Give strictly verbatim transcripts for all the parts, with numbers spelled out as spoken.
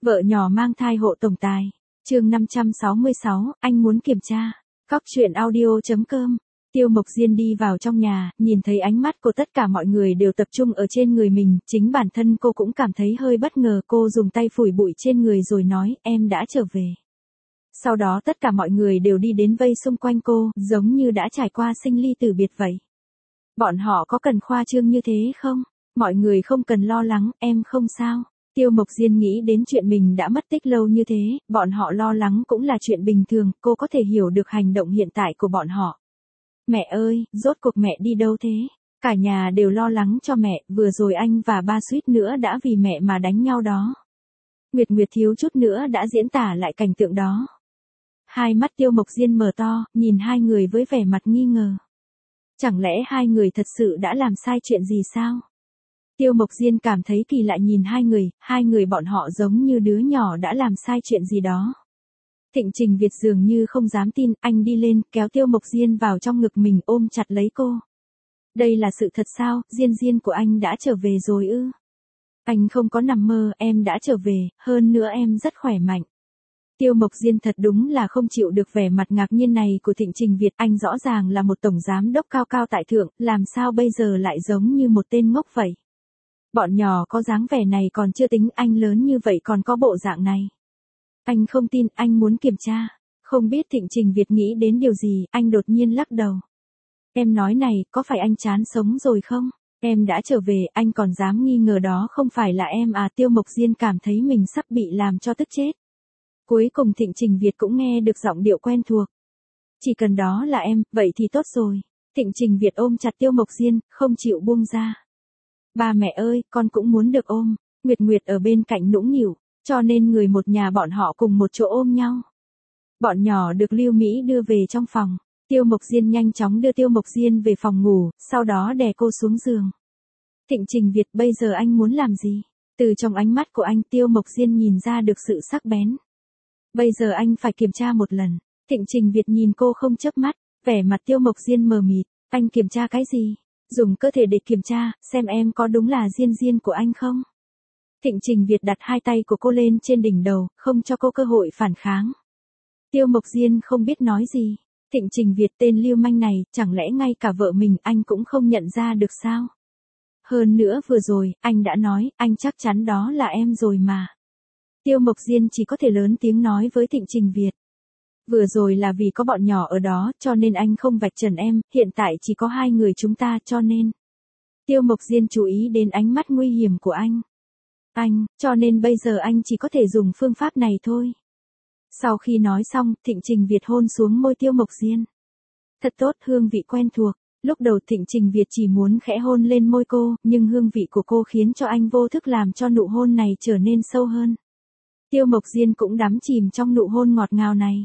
Vợ nhỏ mang thai hộ tổng tài. Chương năm trăm sáu mươi sáu, anh muốn kiểm tra. Cóc truyện audio chấm com. Tiêu Mộc Diên đi vào trong nhà, nhìn thấy ánh mắt của tất cả mọi người đều tập trung ở trên người mình, chính bản thân cô cũng cảm thấy hơi bất ngờ, cô dùng tay phủi bụi trên người rồi nói, em đã trở về. Sau đó tất cả mọi người đều đi đến vây xung quanh cô, giống như đã trải qua sinh ly tử biệt vậy. Bọn họ có cần khoa trương như thế không? Mọi người không cần lo lắng, em không sao. Tiêu Mộc Diên nghĩ đến chuyện mình đã mất tích lâu như thế, bọn họ lo lắng cũng là chuyện bình thường, cô có thể hiểu được hành động hiện tại của bọn họ. Mẹ ơi, rốt cuộc mẹ đi đâu thế? Cả nhà đều lo lắng cho mẹ, vừa rồi anh và ba suýt nữa đã vì mẹ mà đánh nhau đó. Nguyệt Nguyệt thiếu chút nữa đã diễn tả lại cảnh tượng đó. Hai mắt Tiêu Mộc Diên mở to, nhìn hai người với vẻ mặt nghi ngờ. Chẳng lẽ hai người thật sự đã làm sai chuyện gì sao? Tiêu Mộc Diên cảm thấy kỳ lạ nhìn hai người, hai người bọn họ giống như đứa nhỏ đã làm sai chuyện gì đó. Thịnh Trình Việt dường như không dám tin, anh đi lên, kéo Tiêu Mộc Diên vào trong ngực mình ôm chặt lấy cô. Đây là sự thật sao, Diên Diên của anh đã trở về rồi ư? Anh không có nằm mơ, em đã trở về, hơn nữa em rất khỏe mạnh. Tiêu Mộc Diên thật đúng là không chịu được vẻ mặt ngạc nhiên này của Thịnh Trình Việt, anh rõ ràng là một tổng giám đốc cao cao tại thượng, làm sao bây giờ lại giống như một tên ngốc vậy? Bọn nhỏ có dáng vẻ này còn chưa tính, anh lớn như vậy còn có bộ dạng này. Anh không tin, anh muốn kiểm tra. Không biết Thịnh Trình Việt nghĩ đến điều gì, anh đột nhiên lắc đầu. Em nói này, có phải anh chán sống rồi không? Em đã trở về, anh còn dám nghi ngờ đó không phải là em à? Tiêu Mộc Diên cảm thấy mình sắp bị làm cho tức chết. Cuối cùng Thịnh Trình Việt cũng nghe được giọng điệu quen thuộc. Chỉ cần đó là em, vậy thì tốt rồi. Thịnh Trình Việt ôm chặt Tiêu Mộc Diên, không chịu buông ra. Ba mẹ ơi, con cũng muốn được ôm. Nguyệt Nguyệt ở bên cạnh nũng nịu, cho nên người một nhà bọn họ cùng một chỗ ôm nhau. Bọn nhỏ được Lưu Mỹ đưa về trong phòng. Tiêu Mộc Diên nhanh chóng đưa Tiêu Mộc Diên về phòng ngủ, sau đó đè cô xuống giường. Thịnh Trình Việt, bây giờ anh muốn làm gì? Từ trong ánh mắt của anh, Tiêu Mộc Diên nhìn ra được sự sắc bén. Bây giờ anh phải kiểm tra một lần. Thịnh Trình Việt nhìn cô không chớp mắt, vẻ mặt Tiêu Mộc Diên mờ mịt. Anh kiểm tra cái gì? Dùng cơ thể để kiểm tra, xem em có đúng là Diên Diên của anh không? Thịnh Trình Việt đặt hai tay của cô lên trên đỉnh đầu, không cho cô cơ hội phản kháng. Tiêu Mộc Diên không biết nói gì. Thịnh Trình Việt, tên lưu manh này, chẳng lẽ ngay cả vợ mình anh cũng không nhận ra được sao? Hơn nữa vừa rồi, anh đã nói, anh chắc chắn đó là em rồi mà. Tiêu Mộc Diên chỉ có thể lớn tiếng nói với Thịnh Trình Việt. Vừa rồi là vì có bọn nhỏ ở đó, cho nên anh không vạch trần em, hiện tại chỉ có hai người chúng ta, cho nên. Tiêu Mộc Diên chú ý đến ánh mắt nguy hiểm của anh. Anh, cho nên bây giờ anh chỉ có thể dùng phương pháp này thôi. Sau khi nói xong, Thịnh Trình Việt hôn xuống môi Tiêu Mộc Diên. Thật tốt, hương vị quen thuộc. Lúc đầu Thịnh Trình Việt chỉ muốn khẽ hôn lên môi cô, nhưng hương vị của cô khiến cho anh vô thức làm cho nụ hôn này trở nên sâu hơn. Tiêu Mộc Diên cũng đắm chìm trong nụ hôn ngọt ngào này.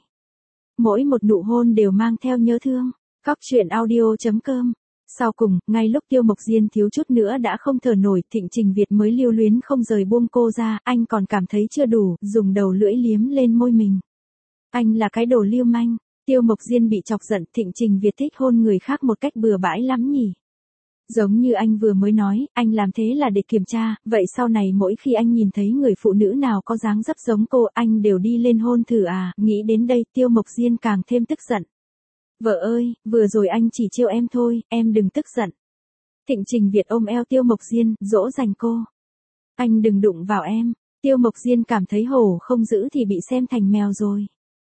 Mỗi một nụ hôn đều mang theo nhớ thương. Cóc truyện audio chấm com. Sau cùng, ngay lúc Tiêu Mộc Diên thiếu chút nữa đã không thở nổi, Thịnh Trình Việt mới lưu luyến không rời buông cô ra, anh còn cảm thấy chưa đủ, dùng đầu lưỡi liếm lên môi mình. Anh là cái đồ lưu manh. Tiêu Mộc Diên bị chọc giận, Thịnh Trình Việt thích hôn người khác một cách bừa bãi lắm nhỉ. Giống như anh vừa mới nói, anh làm thế là để kiểm tra, vậy sau này mỗi khi anh nhìn thấy người phụ nữ nào có dáng dấp giống cô, anh đều đi lên hôn thử à? Nghĩ đến đây, Tiêu Mộc Diên càng thêm tức giận. Vợ ơi, vừa rồi anh chỉ trêu em thôi, em đừng tức giận. Thịnh Trình Việt ôm eo Tiêu Mộc Diên, dỗ dành cô. Anh đừng đụng vào em. Tiêu Mộc Diên cảm thấy hổ không giữ thì bị xem thành mèo rồi.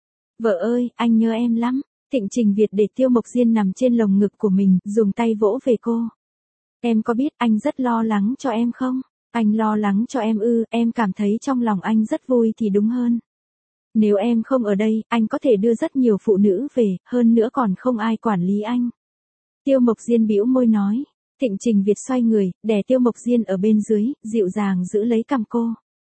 Vợ ơi, anh nhớ em lắm. Thịnh Trình Việt để Tiêu Mộc Diên nằm trên lồng ngực của mình, dùng tay vỗ về cô. Em có biết anh rất lo lắng cho em không? Anh lo lắng cho em ư? Em cảm thấy trong lòng anh rất vui thì đúng hơn. Nếu em không ở đây, anh có thể đưa rất nhiều phụ nữ về, hơn nữa còn không ai quản lý anh. Tiêu Mộc Diên bĩu môi nói. Thịnh Trình Việt xoay người, đè Tiêu Mộc Diên ở bên dưới, dịu dàng giữ lấy cằm cô.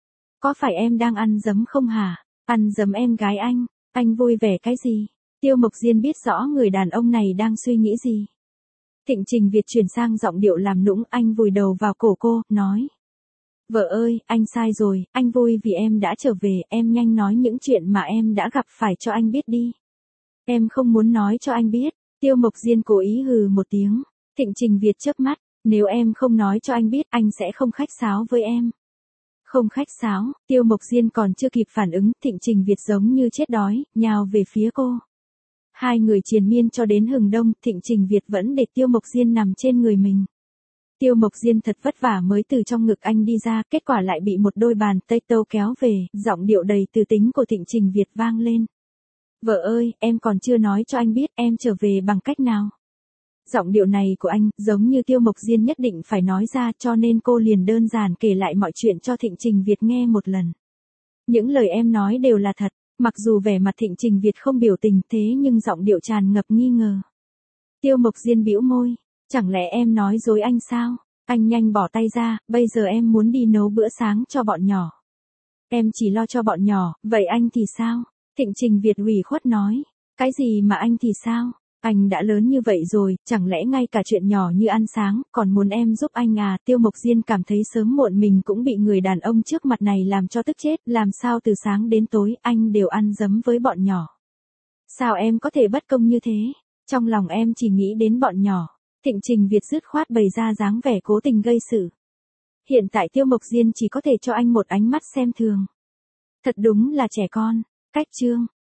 Có phải em đang ăn dấm không hả? Ăn dấm em gái anh. Anh vui vẻ cái gì? Tiêu Mộc Diên biết rõ người đàn ông này đang suy nghĩ gì. Thịnh Trình Việt chuyển sang giọng điệu làm nũng, anh vùi đầu vào cổ cô, nói. Vợ ơi, anh sai rồi, anh vui vì em đã trở về, em nhanh nói những chuyện mà em đã gặp phải cho anh biết đi. Em không muốn nói cho anh biết. Tiêu Mộc Diên cố ý hừ một tiếng. Thịnh Trình Việt chớp mắt, nếu em không nói cho anh biết, anh sẽ không khách sáo với em. Không khách sáo, Tiêu Mộc Diên còn chưa kịp phản ứng, Thịnh Trình Việt giống như chết đói, nhào về phía cô. Hai người triền miên cho đến hừng đông, Thịnh Trình Việt vẫn để Tiêu Mộc Diên nằm trên người mình. Tiêu Mộc Diên thật vất vả mới từ trong ngực anh đi ra, kết quả lại bị một đôi bàn tay tâu kéo về, giọng điệu đầy từ tính của Thịnh Trình Việt vang lên. Vợ ơi, em còn chưa nói cho anh biết em trở về bằng cách nào. Giọng điệu này của anh, giống như Tiêu Mộc Diên nhất định phải nói ra, cho nên cô liền đơn giản kể lại mọi chuyện cho Thịnh Trình Việt nghe một lần. Những lời em nói đều là thật, mặc dù vẻ mặt Thịnh Trình Việt không biểu tình thế nhưng giọng điệu tràn ngập nghi ngờ. Tiêu Mộc Diên bĩu môi, chẳng lẽ em nói dối anh sao? Anh nhanh bỏ tay ra, bây giờ em muốn đi nấu bữa sáng cho bọn nhỏ. Em chỉ lo cho bọn nhỏ, vậy anh thì sao? Thịnh Trình Việt ủy khuất nói, cái gì mà anh thì sao? Anh đã lớn như vậy rồi, chẳng lẽ ngay cả chuyện nhỏ như ăn sáng, còn muốn em giúp anh à? Tiêu Mộc Diên cảm thấy sớm muộn mình cũng bị người đàn ông trước mặt này làm cho tức chết, làm sao từ sáng đến tối anh đều ăn dấm với bọn nhỏ. Sao em có thể bất công như thế? Trong lòng em chỉ nghĩ đến bọn nhỏ. Thịnh Trình Việt dứt khoát bày ra dáng vẻ cố tình gây sự. Hiện tại Tiêu Mộc Diên chỉ có thể cho anh một ánh mắt xem thường. Thật đúng là trẻ con. Cách chương